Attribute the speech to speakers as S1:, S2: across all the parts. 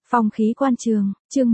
S1: Phong khí quan trường, chương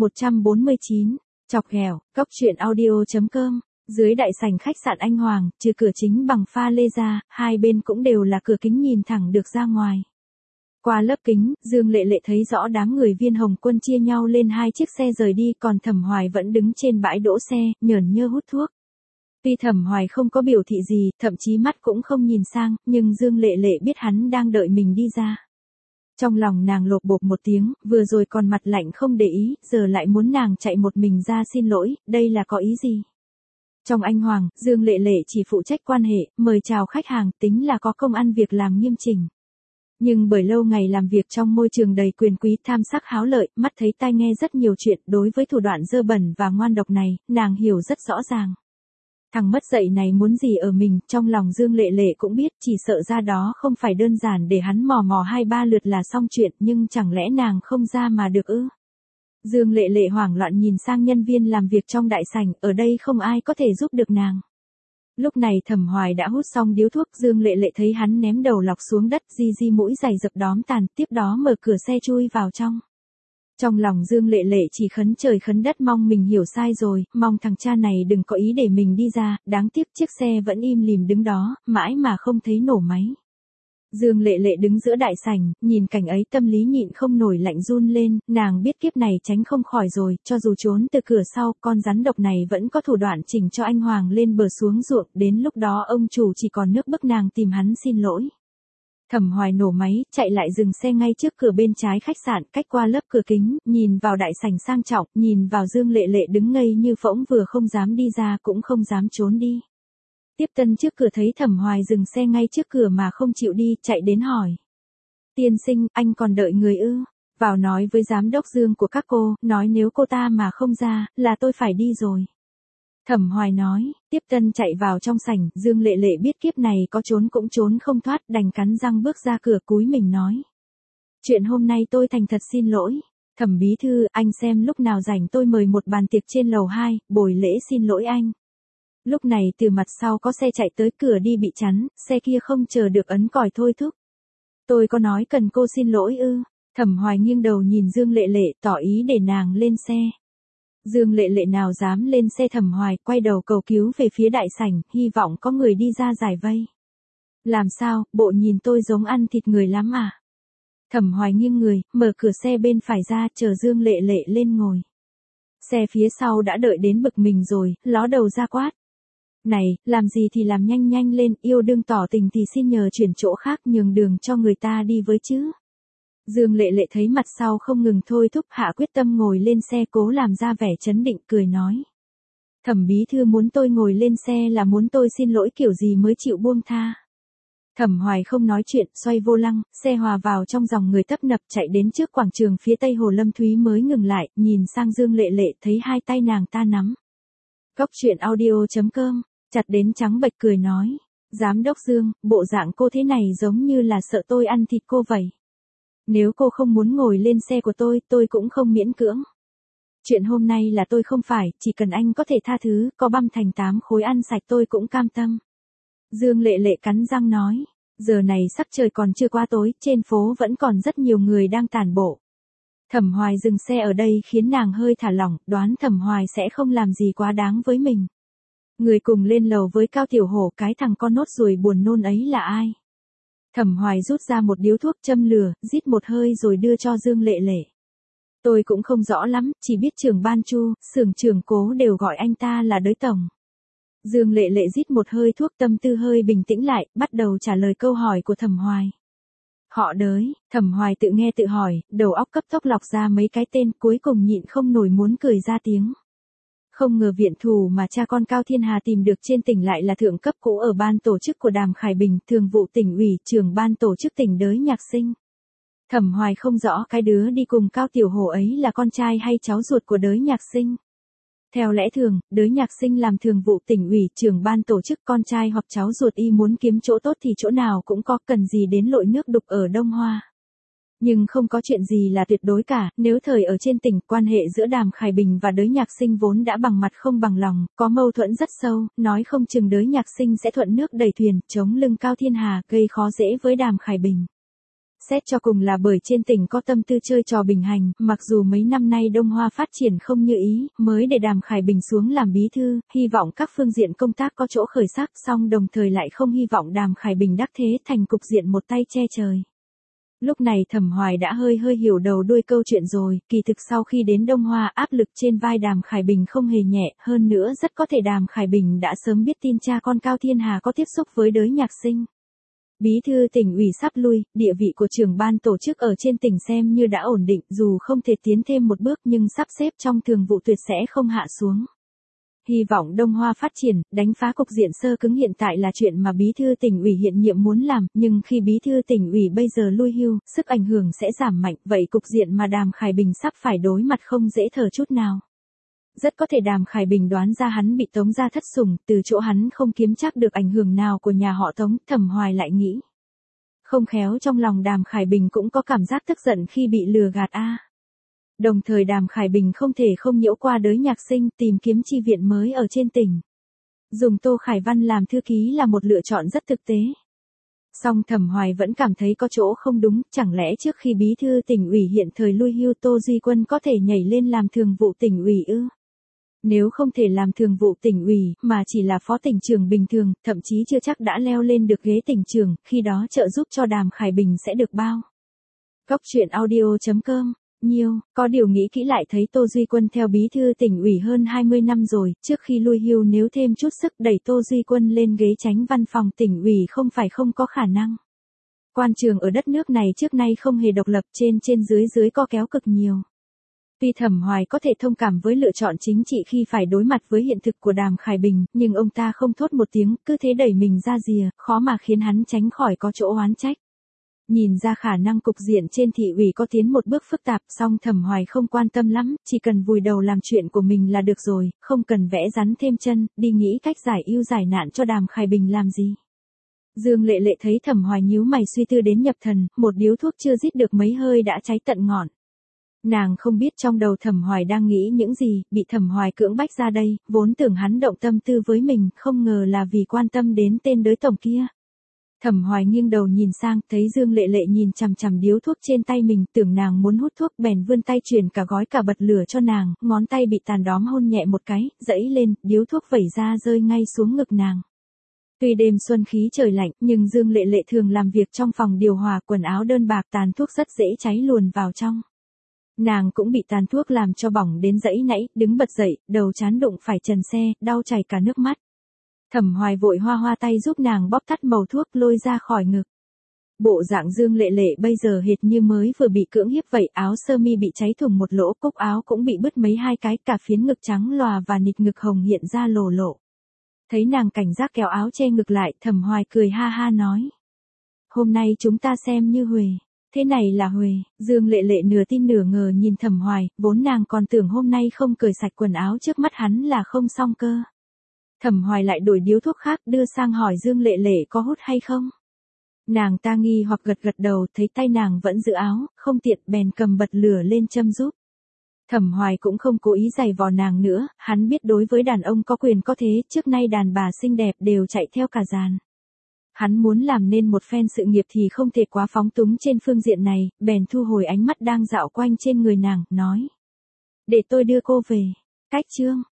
S1: 149, chọc ghẹo, cốc truyện audio.com. Dưới đại sảnh khách sạn Anh Hoàng, trừ cửa chính bằng pha lê ra, hai bên cũng đều là cửa kính nhìn thẳng được ra ngoài. Qua lớp kính, Dương Lệ Lệ thấy rõ đám người Viên Hồng Quân chia nhau lên hai chiếc xe rời đi, còn Thẩm Hoài vẫn đứng trên bãi đỗ xe, nhởn nhơ hút thuốc. Tuy Thẩm Hoài không có biểu thị gì, thậm chí mắt cũng không nhìn sang, nhưng Dương Lệ Lệ biết hắn đang đợi mình đi ra. Trong lòng nàng lộp bộp một tiếng, vừa rồi còn mặt lạnh không để ý, giờ lại muốn nàng chạy một mình ra xin lỗi, đây là có ý gì? Trong Anh Hoàng, Dương Lệ Lệ chỉ phụ trách quan hệ, mời chào khách hàng, tính là có công ăn việc làm nghiêm chỉnh. Nhưng bởi lâu ngày làm việc trong môi trường đầy quyền quý tham sắc háo lợi, mắt thấy tai nghe rất nhiều chuyện, đối với thủ đoạn dơ bẩn và ngoan độc này, nàng hiểu rất rõ ràng. Thằng mất dạy này muốn gì ở mình, trong lòng Dương Lệ Lệ cũng biết, chỉ sợ ra đó không phải đơn giản để hắn mò mò 2-3 lượt là xong chuyện, nhưng chẳng lẽ nàng không ra mà được ư? Dương Lệ Lệ hoảng loạn nhìn sang nhân viên làm việc trong đại sảnh, ở đây không ai có thể giúp được nàng. Lúc này Thẩm Hoài đã hút xong điếu thuốc, Dương Lệ Lệ thấy hắn ném đầu lọc xuống đất, di mũi giày dập đóm tàn, tiếp đó mở cửa xe chui vào trong. Trong lòng Dương Lệ Lệ chỉ khấn trời khấn đất mong mình hiểu sai rồi, mong thằng cha này đừng có ý để mình đi ra, đáng tiếc chiếc xe vẫn im lìm đứng đó, mãi mà không thấy nổ máy. Dương Lệ Lệ đứng giữa đại sảnh, nhìn cảnh ấy tâm lý nhịn không nổi lạnh run lên, nàng biết kiếp này tránh không khỏi rồi, cho dù trốn từ cửa sau, con rắn độc này vẫn có thủ đoạn chỉnh cho anh Hoàng lên bờ xuống ruộng, đến lúc đó ông chủ chỉ còn nước bức nàng tìm hắn xin lỗi. Thẩm Hoài nổ máy, chạy lại dừng xe ngay trước cửa bên trái khách sạn, cách qua lớp cửa kính, nhìn vào đại sảnh sang trọng, nhìn vào Dương Lệ Lệ đứng ngây như phỗng, vừa không dám đi ra cũng không dám trốn đi. Tiếp tân trước cửa thấy Thẩm Hoài dừng xe ngay trước cửa mà không chịu đi, chạy đến hỏi. Tiên sinh, anh còn đợi người ư? Vào nói với giám đốc Dương của các cô, nói nếu cô ta mà không ra, là tôi phải đi rồi. Thẩm Hoài nói, tiếp tân chạy vào trong sảnh, Dương Lệ Lệ biết kiếp này có trốn cũng trốn không thoát, đành cắn răng bước ra cửa cúi mình nói. Chuyện hôm nay tôi thành thật xin lỗi. Thẩm bí thư, anh xem lúc nào rảnh tôi mời một bàn tiệc trên lầu 2, buổi lễ xin lỗi anh. Lúc này từ mặt sau có xe chạy tới, cửa đi bị chắn, xe kia không chờ được ấn còi thôi thúc. Tôi có nói cần cô xin lỗi ư? Thẩm Hoài nghiêng đầu nhìn Dương Lệ Lệ, tỏ ý để nàng lên xe. Dương Lệ Lệ nào dám lên xe Thẩm Hoài, quay đầu cầu cứu về phía đại sảnh, hy vọng có người đi ra giải vây. Làm sao, bộ nhìn tôi giống ăn thịt người lắm à? Thẩm Hoài nghiêng người, mở cửa xe bên phải ra, chờ Dương Lệ Lệ lên ngồi. Xe phía sau đã đợi đến bực mình rồi, ló đầu ra quát. Này, làm gì thì làm nhanh nhanh lên, yêu đương tỏ tình thì xin nhờ chuyển chỗ khác, nhường đường cho người ta đi với chứ. Dương Lệ Lệ thấy mặt sau không ngừng thôi thúc, hạ quyết tâm ngồi lên xe, cố làm ra vẻ trấn định, cười nói. Thẩm bí thư muốn tôi ngồi lên xe là muốn tôi xin lỗi kiểu gì mới chịu buông tha. Thẩm Hoài không nói chuyện, xoay vô lăng, xe hòa vào trong dòng người tấp nập, chạy đến trước quảng trường phía tây Hồ Lâm Thúy mới ngừng lại, nhìn sang Dương Lệ Lệ thấy hai tay nàng ta nắm. Cốc truyện audio.com, chặt đến trắng bệch cười nói. Giám đốc Dương, bộ dạng cô thế này giống như là sợ tôi ăn thịt cô vậy. Nếu cô không muốn ngồi lên xe của tôi cũng không miễn cưỡng. Chuyện hôm nay là tôi không phải, chỉ cần anh có thể tha thứ, có băm thành 8 khối ăn sạch tôi cũng cam tâm. Dương Lệ Lệ cắn răng nói, giờ này sắc trời còn chưa qua tối, trên phố vẫn còn rất nhiều người đang tản bộ. Thẩm Hoài dừng xe ở đây khiến nàng hơi thả lỏng, đoán Thẩm Hoài sẽ không làm gì quá đáng với mình. Người cùng lên lầu với Cao Tiểu Hổ, cái thằng con nốt ruồi buồn nôn ấy là ai? Thẩm Hoài rút ra một điếu thuốc châm lửa, rít một hơi rồi đưa cho Dương Lệ Lệ. Tôi cũng không rõ lắm, chỉ biết trưởng ban Chu, xưởng trưởng Cố đều gọi anh ta là Đới tổng. Dương Lệ Lệ rít một hơi thuốc, tâm tư hơi bình tĩnh lại, bắt đầu trả lời câu hỏi của Thẩm Hoài. Họ Đới, Thẩm Hoài tự nghe tự hỏi, đầu óc cấp tốc lọc ra mấy cái tên, cuối cùng nhịn không nổi muốn cười ra tiếng. Không ngờ viện thù mà cha con Cao Thiên Hà tìm được trên tỉnh lại là thượng cấp cũ ở ban tổ chức của Đàm Khải Bình, thường vụ tỉnh ủy, trưởng ban tổ chức tỉnh Đới Nhạc Sinh. Thẩm Hoài không rõ cái đứa đi cùng Cao Tiểu Hổ ấy là con trai hay cháu ruột của Đới Nhạc Sinh. Theo lẽ thường, Đới Nhạc Sinh làm thường vụ tỉnh ủy, trưởng ban tổ chức, con trai hoặc cháu ruột y muốn kiếm chỗ tốt thì chỗ nào cũng có, cần gì đến lội nước đục ở Đông Hoa. Nhưng không có chuyện gì là tuyệt đối cả, nếu thời ở trên tỉnh, quan hệ giữa Đàm Khải Bình và Đới Nhạc Sinh vốn đã bằng mặt không bằng lòng, có mâu thuẫn rất sâu, nói không chừng Đới Nhạc Sinh sẽ thuận nước đẩy thuyền, chống lưng Cao Thiên Hà, gây khó dễ với Đàm Khải Bình. Xét cho cùng là bởi trên tỉnh có tâm tư chơi trò bình hành, mặc dù mấy năm nay Đông Hoa phát triển không như ý, mới để Đàm Khải Bình xuống làm bí thư, hy vọng các phương diện công tác có chỗ khởi sắc, song đồng thời lại không hy vọng Đàm Khải Bình đắc thế thành cục diện một tay che trời. Lúc này Thẩm Hoài đã hơi hiểu đầu đuôi câu chuyện rồi, kỳ thực sau khi đến Đông Hoa áp lực trên vai Đàm Khải Bình không hề nhẹ, hơn nữa rất có thể Đàm Khải Bình đã sớm biết tin cha con Cao Thiên Hà có tiếp xúc với đới Nhạc Sinh. Bí thư tỉnh ủy sắp lui, địa vị của trưởng ban tổ chức ở trên tỉnh xem như đã ổn định, dù không thể tiến thêm một bước nhưng sắp xếp trong thường vụ tuyệt sẽ không hạ xuống. Hy vọng Đông Hoa phát triển, đánh phá cục diện sơ cứng hiện tại là chuyện mà bí thư tỉnh ủy hiện nhiệm muốn làm, nhưng khi bí thư tỉnh ủy bây giờ lui hưu, sức ảnh hưởng sẽ giảm mạnh, vậy cục diện mà Đàm Khải Bình sắp phải đối mặt không dễ thở chút nào. Rất có thể Đàm Khải Bình đoán ra hắn bị Tống gia thất sủng, từ chỗ hắn không kiếm chắc được ảnh hưởng nào của nhà họ Tống, Thẩm Hoài lại nghĩ. Không khéo trong lòng Đàm Khải Bình cũng có cảm giác tức giận khi bị lừa gạt a. Đồng thời Đàm Khải Bình không thể không nhiễu qua đới Nhạc Sinh tìm kiếm chi viện mới ở trên tỉnh. Dùng Tô Khải Văn làm thư ký là một lựa chọn rất thực tế. Song Thẩm Hoài vẫn cảm thấy có chỗ không đúng, chẳng lẽ trước khi bí thư tỉnh ủy hiện thời lui hưu Tô Duy Quân có thể nhảy lên làm thường vụ tỉnh ủy ư? Nếu không thể làm thường vụ tỉnh ủy, mà chỉ là phó tỉnh trưởng bình thường, thậm chí chưa chắc đã leo lên được ghế tỉnh trưởng, khi đó trợ giúp cho Đàm Khải Bình sẽ được bao. Góc truyện audio.com. Có điều nghĩ kỹ lại thấy Tô Duy Quân theo bí thư tỉnh ủy hơn 20 năm rồi, trước khi lui hưu nếu thêm chút sức đẩy Tô Duy Quân lên ghế chánh văn phòng tỉnh ủy không phải không có khả năng. Quan trường ở đất nước này trước nay không hề độc lập, trên dưới co kéo cực nhiều. Tuy Thẩm Hoài có thể thông cảm với lựa chọn chính trị khi phải đối mặt với hiện thực của Đàm Khải Bình, nhưng ông ta không thốt một tiếng, cứ thế đẩy mình ra rìa, khó mà khiến hắn tránh khỏi có chỗ oán trách. Nhìn ra khả năng cục diện trên thị ủy có tiến một bước phức tạp, song Thẩm Hoài không quan tâm lắm, chỉ cần vùi đầu làm chuyện của mình là được rồi, không cần vẽ rắn thêm chân, đi nghĩ cách giải ưu giải nạn cho Đàm Khải Bình làm gì. Dương Lệ Lệ thấy Thẩm Hoài nhíu mày suy tư đến nhập thần, một điếu thuốc chưa rít được mấy hơi đã cháy tận ngọn. Nàng không biết trong đầu Thẩm Hoài đang nghĩ những gì, bị Thẩm Hoài cưỡng bách ra đây, vốn tưởng hắn động tâm tư với mình, không ngờ là vì quan tâm đến tên đới tổng kia. Thẩm Hoài nghiêng đầu nhìn sang, thấy Dương Lệ Lệ nhìn chằm chằm điếu thuốc trên tay mình, tưởng nàng muốn hút thuốc bèn vươn tay truyền cả gói cả bật lửa cho nàng, ngón tay bị tàn đóm hôn nhẹ một cái, dẫy lên, điếu thuốc vẩy ra rơi ngay xuống ngực nàng. Tuy đêm xuân khí trời lạnh, nhưng Dương Lệ Lệ thường làm việc trong phòng điều hòa, quần áo đơn bạc tàn thuốc rất dễ cháy luồn vào trong. Nàng cũng bị tàn thuốc làm cho bỏng đến dẫy nãy, đứng bật dậy, đầu trán đụng phải trần xe, đau chảy cả nước mắt. Thẩm Hoài vội hoa tay giúp nàng bóp tắt màu thuốc lôi ra khỏi ngực. Bộ dạng Dương Lệ Lệ bây giờ hệt như mới vừa bị cưỡng hiếp vậy, áo sơ mi bị cháy thủng một lỗ, cúc áo cũng bị bứt mấy hai cái, cả phiến ngực trắng lòa và nịt ngực hồng hiện ra lồ lộ. Thấy nàng cảnh giác kéo áo che ngực lại, Thẩm Hoài cười ha ha nói. Hôm nay chúng ta xem như huề. Thế này là huề. Dương Lệ Lệ nửa tin nửa ngờ nhìn Thẩm Hoài, vốn nàng còn tưởng hôm nay không cởi sạch quần áo trước mắt hắn là không xong cơ. Thẩm Hoài lại đổi điếu thuốc khác đưa sang hỏi Dương Lệ Lệ có hút hay không. Nàng ta nghi hoặc gật đầu, thấy tay nàng vẫn giữ áo, không tiện bèn cầm bật lửa lên châm giúp. Thẩm Hoài cũng không cố ý giày vò nàng nữa, hắn biết đối với đàn ông có quyền có thế, trước nay đàn bà xinh đẹp đều chạy theo cả dàn. Hắn muốn làm nên một phen sự nghiệp thì không thể quá phóng túng trên phương diện này, bèn thu hồi ánh mắt đang dạo quanh trên người nàng, nói. Để tôi đưa cô về. Cách chương.